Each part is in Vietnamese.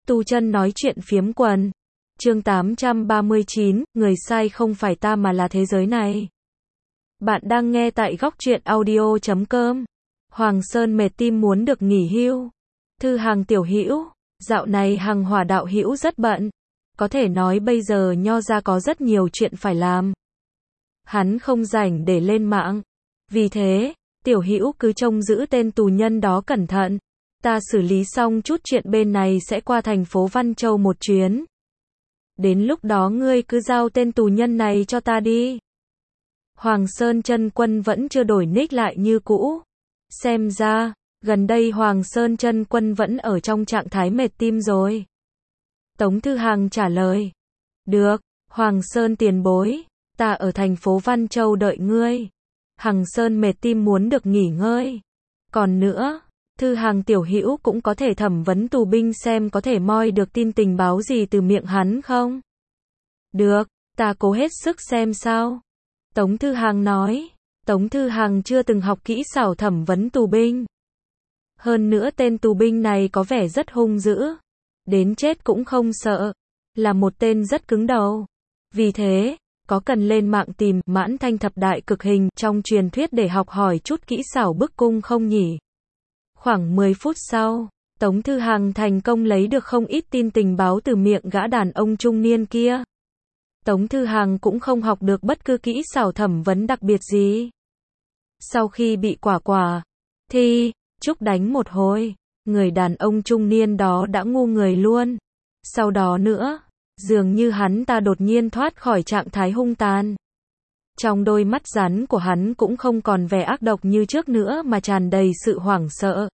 Tu chân nói chuyện phiếm quần. Chương 839, người sai không phải ta mà là thế giới này. Bạn đang nghe tại góc truyện audio.com. Hoàng Sơn mệt tim muốn được nghỉ hưu. Thư Hàng tiểu hữu, dạo này Hằng Hỏa đạo hữu rất bận. Có thể nói bây giờ Nho gia có rất nhiều chuyện phải làm. Hắn không rảnh để lên mạng. Vì thế, tiểu hữu cứ trông giữ tên tù nhân đó cẩn thận. Ta xử lý xong chút chuyện bên này sẽ qua thành phố Văn Châu một chuyến. Đến lúc đó ngươi cứ giao tên tù nhân này cho ta đi. Hoàng Sơn Chân Quân vẫn chưa đổi nick lại như cũ. Xem ra, gần đây Hoàng Sơn Chân Quân vẫn ở trong trạng thái mệt tim rồi. Tống Thư Hàng trả lời. Được, Hoàng Sơn tiền bối, ta ở thành phố Văn Châu đợi ngươi. Hằng Sơn mệt tim muốn được nghỉ ngơi. Còn nữa, Thư Hàng tiểu hữu cũng có thể thẩm vấn tù binh xem có thể moi được tin tình báo gì từ miệng hắn không? Được, ta cố hết sức xem sao. Tống Thư Hàng nói. Tống Thư Hàng chưa từng học kỹ xảo thẩm vấn tù binh. Hơn nữa tên tù binh này có vẻ rất hung dữ. Đến chết cũng không sợ. Là một tên rất cứng đầu. Vì thế, có cần lên mạng tìm Mãn Thanh thập đại cực hình trong truyền thuyết để học hỏi chút kỹ xảo bức cung không nhỉ? Khoảng 10 phút sau, Tống Thư Hàng thành công lấy được không ít tin tình báo từ miệng gã đàn ông trung niên kia. Tống Thư Hàng cũng không học được bất cứ kỹ xảo thẩm vấn đặc biệt gì. Sau khi bị quả thi chúc đánh một hồi, người đàn ông trung niên đó đã ngu người luôn. Sau đó nữa, dường như hắn ta đột nhiên thoát khỏi trạng thái hung tàn. Trong đôi mắt rắn của hắn cũng không còn vẻ ác độc như trước nữa mà tràn đầy sự hoảng sợ.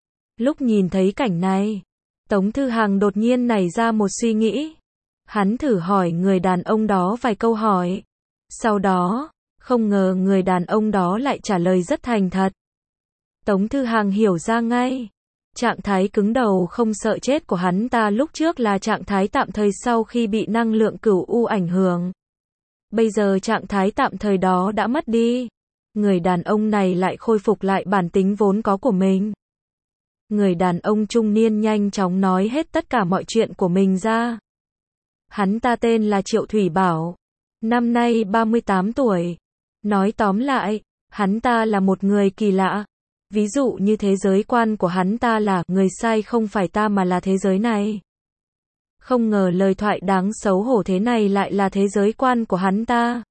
Lúc nhìn thấy cảnh này, Tống Thư Hàng đột nhiên nảy ra một suy nghĩ. Hắn thử hỏi người đàn ông đó vài câu hỏi. Sau đó, không ngờ người đàn ông đó lại trả lời rất thành thật. Tống Thư Hàng hiểu ra ngay. Trạng thái cứng đầu không sợ chết của hắn ta lúc trước là trạng thái tạm thời sau khi bị năng lượng cửu u ảnh hưởng. Bây giờ trạng thái tạm thời đó đã mất đi. Người đàn ông này lại khôi phục lại bản tính vốn có của mình. Người đàn ông trung niên nhanh chóng nói hết tất cả mọi chuyện của mình ra. Hắn ta tên là Triệu Thủy Bảo. Năm nay 38 tuổi. Nói tóm lại, hắn ta là một người kỳ lạ. Ví dụ như thế giới quan của hắn ta là người sai không phải ta mà là thế giới này. Không ngờ lời thoại đáng xấu hổ thế này lại là thế giới quan của hắn ta.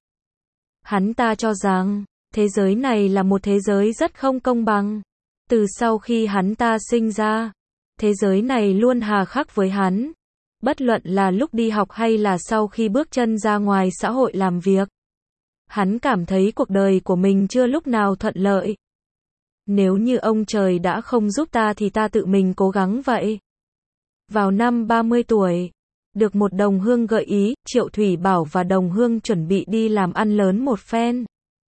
Hắn ta cho rằng, thế giới này là một thế giới rất không công bằng. Từ sau khi hắn ta sinh ra, thế giới này luôn hà khắc với hắn. Bất luận là lúc đi học hay là sau khi bước chân ra ngoài xã hội làm việc. Hắn cảm thấy cuộc đời của mình chưa lúc nào thuận lợi. Nếu như ông trời đã không giúp ta thì ta tự mình cố gắng vậy. Vào năm 30 tuổi, được một đồng hương gợi ý, Triệu Thủy Bảo và đồng hương chuẩn bị đi làm ăn lớn một phen.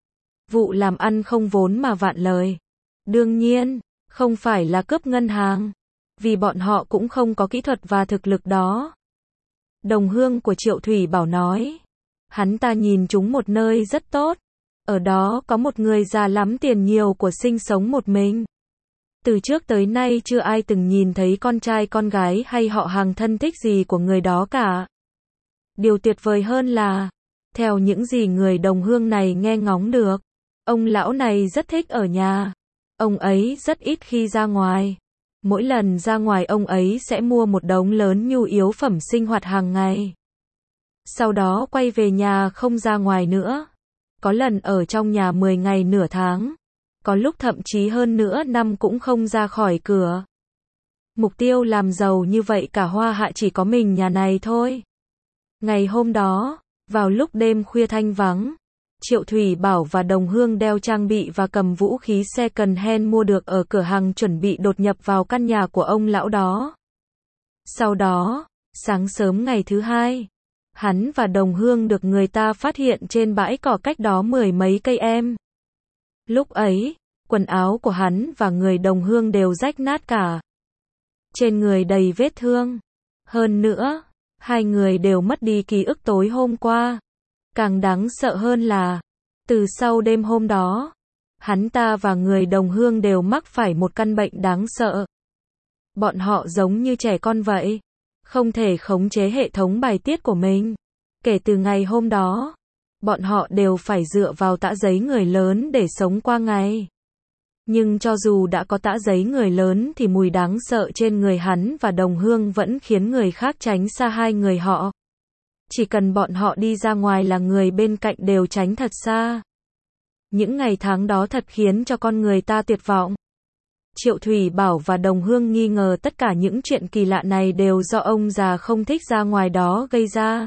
Vụ làm ăn không vốn mà vạn lời. Đương nhiên, không phải là cướp ngân hàng. Vì bọn họ cũng không có kỹ thuật và thực lực đó. Đồng hương của Triệu Thủy Bảo nói. Hắn ta nhìn chúng một nơi rất tốt. Ở đó có một người già lắm tiền nhiều của sinh sống một mình. Từ trước tới nay chưa ai từng nhìn thấy con trai con gái hay họ hàng thân thích gì của người đó cả. Điều tuyệt vời hơn là, theo những gì người đồng hương này nghe ngóng được, ông lão này rất thích ở nhà. Ông ấy rất ít khi ra ngoài. Mỗi lần ra ngoài ông ấy sẽ mua một đống lớn nhu yếu phẩm sinh hoạt hàng ngày. Sau đó quay về nhà không ra ngoài nữa. Có lần ở trong nhà 10 ngày nửa tháng. Có lúc thậm chí hơn nửa năm cũng không ra khỏi cửa. Mục tiêu làm giàu như vậy cả Hoa Hạ chỉ có mình nhà này thôi. Ngày hôm đó, vào lúc đêm khuya thanh vắng, Triệu Thủy Bảo và đồng hương đeo trang bị và cầm vũ khí second hand mua được ở cửa hàng chuẩn bị đột nhập vào căn nhà của ông lão đó. Sau đó, sáng sớm ngày thứ hai, hắn và đồng hương được người ta phát hiện trên bãi cỏ cách đó 10 mấy cây em. Lúc ấy, quần áo của hắn và người đồng hương đều rách nát cả. Trên người đầy vết thương. Hơn nữa, hai người đều mất đi ký ức tối hôm qua. Càng đáng sợ hơn là, từ sau đêm hôm đó, hắn ta và người đồng hương đều mắc phải một căn bệnh đáng sợ. Bọn họ giống như trẻ con vậy. không thể khống chế hệ thống bài tiết của mình. Kể từ ngày hôm đó, bọn họ đều phải dựa vào tã giấy người lớn để sống qua ngày. Nhưng cho dù đã có tã giấy người lớn thì mùi đáng sợ trên người hắn và Đồng Hương vẫn khiến người khác tránh xa hai người họ. Chỉ cần bọn họ đi ra ngoài là người bên cạnh đều tránh thật xa. Những ngày tháng đó thật khiến cho con người ta tuyệt vọng. Triệu Thủy Bảo và Đồng Hương nghi ngờ tất cả những chuyện kỳ lạ này đều do ông già không thích ra ngoài đó gây ra.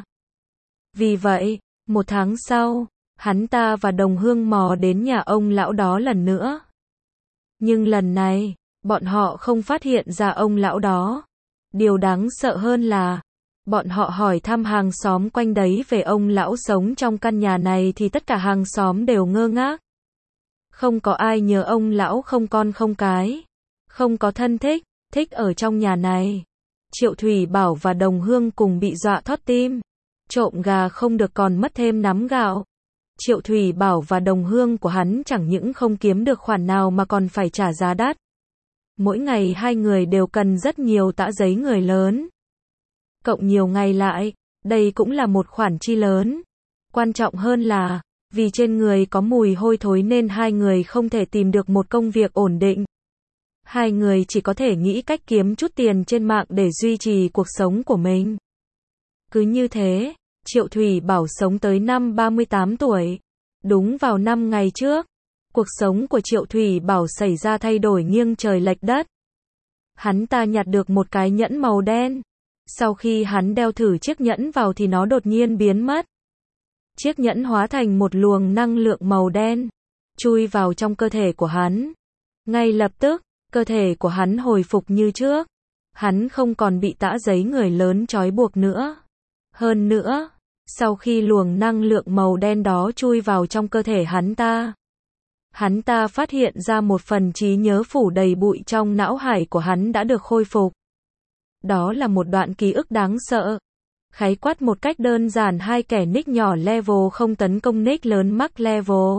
Vì vậy, 1 tháng sau, hắn ta và Đồng Hương mò đến nhà ông lão đó lần nữa. Nhưng lần này, bọn họ không phát hiện ra ông lão đó. Điều đáng sợ hơn là, bọn họ hỏi thăm hàng xóm quanh đấy về ông lão sống trong căn nhà này thì tất cả hàng xóm đều ngơ ngác. Không có ai nhớ ông lão không con không cái, không có thân thích ở trong nhà này. Triệu Thủy Bảo và Đồng Hương cùng bị dọa thót tim. Trộm gà không được còn mất thêm nắm gạo. Triệu Thủy Bảo và Đồng Hương của hắn chẳng những không kiếm được khoản nào mà còn phải trả giá đắt. Mỗi ngày hai người đều cần rất nhiều tã giấy người lớn. Cộng nhiều ngày lại, đây cũng là một khoản chi lớn. Quan trọng hơn là, vì trên người có mùi hôi thối nên hai người không thể tìm được một công việc ổn định. Hai người chỉ có thể nghĩ cách kiếm chút tiền trên mạng để duy trì cuộc sống của mình. Cứ như thế, Triệu Thủy Bảo sống tới năm 38 tuổi. Đúng vào 5 ngày trước, cuộc sống của Triệu Thủy Bảo xảy ra thay đổi nghiêng trời lệch đất. Hắn ta nhặt được một cái nhẫn màu đen. Sau khi hắn đeo thử chiếc nhẫn vào thì nó đột nhiên biến mất. Chiếc nhẫn hóa thành một luồng năng lượng màu đen, chui vào trong cơ thể của hắn. Ngay lập tức, cơ thể của hắn hồi phục như trước. Hắn không còn bị tã giấy người lớn trói buộc nữa. Hơn nữa, sau khi luồng năng lượng màu đen đó chui vào trong cơ thể hắn ta phát hiện ra một phần trí nhớ phủ đầy bụi trong não hải của hắn đã được khôi phục. Đó là một đoạn ký ức đáng sợ. Khái quát một cách đơn giản, hai kẻ nick nhỏ level không tấn công nick lớn Max level.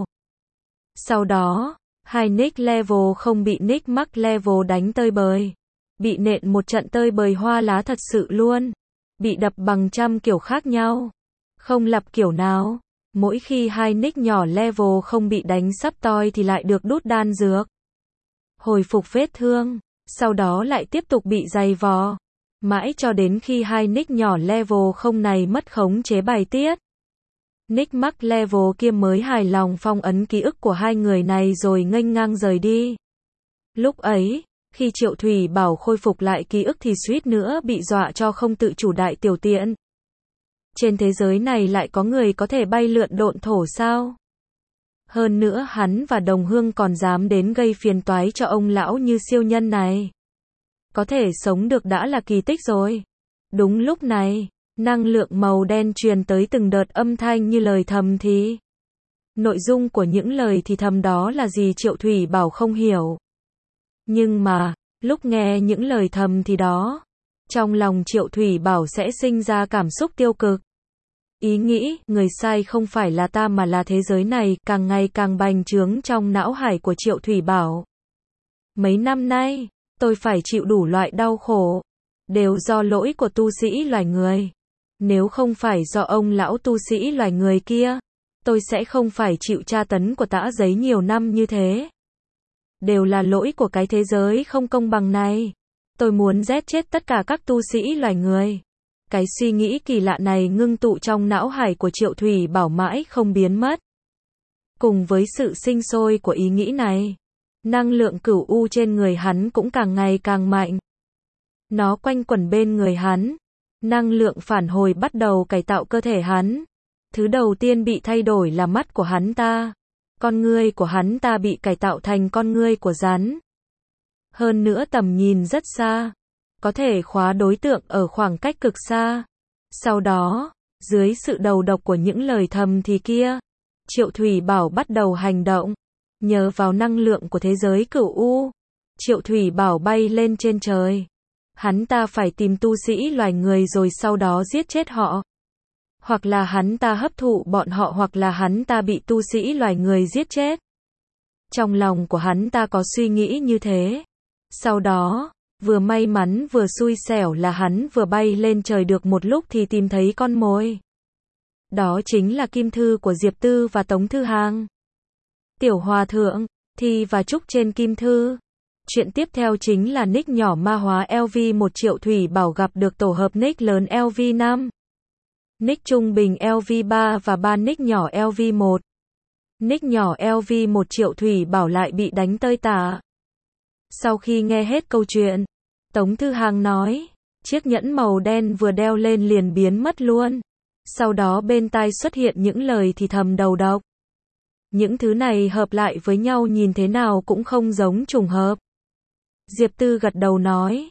Sau đó, hai nick level không bị nick Max level đánh tơi bời. Bị nện một trận tơi bời hoa lá thật sự luôn. Bị đập bằng trăm kiểu khác nhau. Không lặp kiểu nào. Mỗi khi hai nick nhỏ level không bị đánh sắp toi thì lại được đút đan dược. Hồi phục vết thương. Sau đó lại tiếp tục bị giày vò. Mãi cho đến khi hai nick nhỏ level không này mất khống chế bài tiết. Nick Max level kia mới hài lòng phong ấn ký ức của hai người này rồi nghênh ngang rời đi. Lúc ấy, khi Triệu Thủy Bảo khôi phục lại ký ức thì suýt nữa bị dọa cho không tự chủ đại tiểu tiện. Trên thế giới này lại có người có thể bay lượn độn thổ sao? Hơn nữa hắn và Đồng Hương còn dám đến gây phiền toái cho ông lão như siêu nhân này. Có thể sống được đã là kỳ tích rồi. Đúng lúc này, năng lượng màu đen truyền tới từng đợt âm thanh như lời thầm thì. Nội dung của những lời thì thầm đó là gì Triệu Thủy Bảo không hiểu. Nhưng mà, lúc nghe những lời thầm thì đó, trong lòng Triệu Thủy Bảo sẽ sinh ra cảm xúc tiêu cực. Ý nghĩ, người sai không phải là ta mà là thế giới này, càng ngày càng bành trướng trong não hải của Triệu Thủy Bảo. Mấy năm nay, tôi phải chịu đủ loại đau khổ, đều do lỗi của tu sĩ loài người. Nếu không phải do ông lão tu sĩ loài người kia, tôi sẽ không phải chịu tra tấn của tã giấy nhiều năm như thế. Đều là lỗi của cái thế giới không công bằng này. Tôi muốn giết chết tất cả các tu sĩ loài người. Cái suy nghĩ kỳ lạ này ngưng tụ trong não hải của Triệu Thủy Bảo mãi không biến mất. Cùng với sự sinh sôi của ý nghĩ này, năng lượng cửu u trên người hắn cũng càng ngày càng mạnh. Nó quanh quẩn bên người hắn. Năng lượng phản hồi bắt đầu cải tạo cơ thể hắn. Thứ đầu tiên bị thay đổi là mắt của hắn ta. Con ngươi của hắn ta bị cải tạo thành con ngươi của rắn. Hơn nữa tầm nhìn rất xa. Có thể khóa đối tượng ở khoảng cách cực xa. Sau đó, dưới sự đầu độc của những lời thầm thì kia, Triệu Thủy Bảo bắt đầu hành động. Nhờ vào năng lượng của thế giới cửu u, Triệu Thủy Bảo bay lên trên trời. Hắn ta phải tìm tu sĩ loài người rồi sau đó giết chết họ. Hoặc là hắn ta hấp thụ bọn họ hoặc là hắn ta bị tu sĩ loài người giết chết. Trong lòng của hắn ta có suy nghĩ như thế. Sau đó, Vừa may mắn vừa xui xẻo là hắn vừa bay lên trời được một lúc thì tìm thấy con mồi. Đó chính là kim thư của Diệp Tư và Tống Thư Hàng. Tiểu Hòa Thượng, Thi và Trúc trên kim thư. Chuyện tiếp theo chính là nick nhỏ ma hóa LV 1 triệu Thủy Bảo gặp được tổ hợp nick lớn LV 5. Nick trung bình LV 3 và 3 nick nhỏ LV 1. Nick nhỏ LV 1 triệu Thủy Bảo lại bị đánh tơi tả. Sau khi nghe hết câu chuyện, Tống Thư Hàng nói, chiếc nhẫn màu đen vừa đeo lên liền biến mất luôn. Sau đó bên tai xuất hiện những lời thì thầm đầu độc. Những thứ này hợp lại với nhau nhìn thế nào cũng không giống trùng hợp. Diệp Tư gật đầu nói,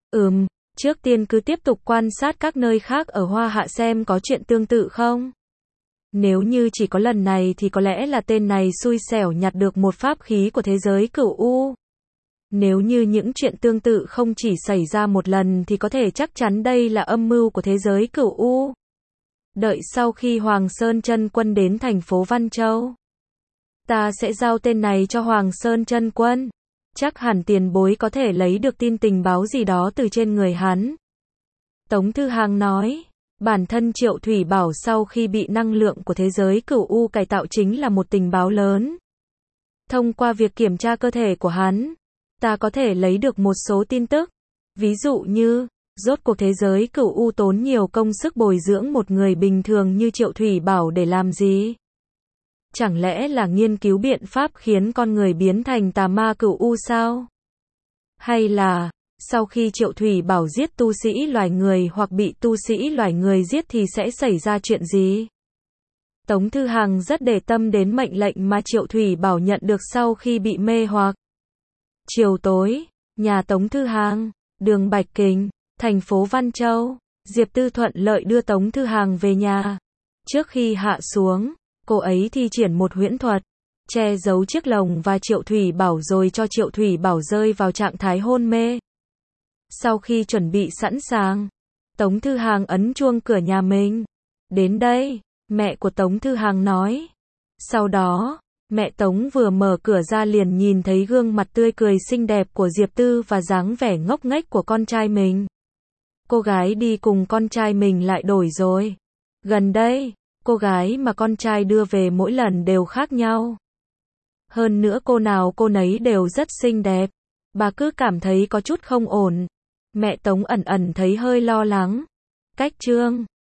trước tiên cứ tiếp tục quan sát các nơi khác ở Hoa Hạ xem có chuyện tương tự không. Nếu như chỉ có lần này thì có lẽ là tên này xui xẻo nhặt được một pháp khí của thế giới cửu U. Nếu như những chuyện tương tự không chỉ xảy ra một lần thì có thể chắc chắn đây là âm mưu của thế giới cửu U. Đợi sau khi Hoàng Sơn Chân Quân đến thành phố Văn Châu, ta sẽ giao tên này cho Hoàng Sơn Chân Quân. Chắc hẳn tiền bối có thể lấy được tin tình báo gì đó từ trên người hắn. Tống Thư Hàng nói, bản thân Triệu Thủy Bảo sau khi bị năng lượng của thế giới cửu U cải tạo chính là một tình báo lớn. Thông qua việc kiểm tra cơ thể của hắn, ta có thể lấy được một số tin tức. Ví dụ như, rốt cuộc thế giới cửu U tốn nhiều công sức bồi dưỡng một người bình thường như Triệu Thủy Bảo để làm gì? Chẳng lẽ là nghiên cứu biện pháp khiến con người biến thành tà ma cửu U sao? Hay là, sau khi Triệu Thủy Bảo giết tu sĩ loài người hoặc bị tu sĩ loài người giết thì sẽ xảy ra chuyện gì? Tống Thư Hàng rất để tâm đến mệnh lệnh mà Triệu Thủy Bảo nhận được sau khi bị mê hoặc. Chiều tối, nhà Tống Thư Hàng, đường Bạch Kình, thành phố Văn Châu, Diệp Tư thuận lợi đưa Tống Thư Hàng về nhà. Trước khi hạ xuống, cô ấy thi triển một huyễn thuật, che giấu chiếc lồng và Triệu Thủy Bảo rồi cho Triệu Thủy Bảo rơi vào trạng thái hôn mê. Sau khi chuẩn bị sẵn sàng, Tống Thư Hàng ấn chuông cửa nhà mình. Đến đây, mẹ của Tống Thư Hàng nói. Sau đó, mẹ Tống vừa mở cửa ra liền nhìn thấy gương mặt tươi cười xinh đẹp của Diệp Tư và dáng vẻ ngốc nghếch của con trai mình. Cô gái đi cùng con trai mình lại đổi rồi. Gần đây, cô gái mà con trai đưa về mỗi lần đều khác nhau. Hơn nữa cô nào cô nấy đều rất xinh đẹp. Bà cứ cảm thấy có chút không ổn. Mẹ Tống ẩn ẩn thấy hơi lo lắng. Cách chương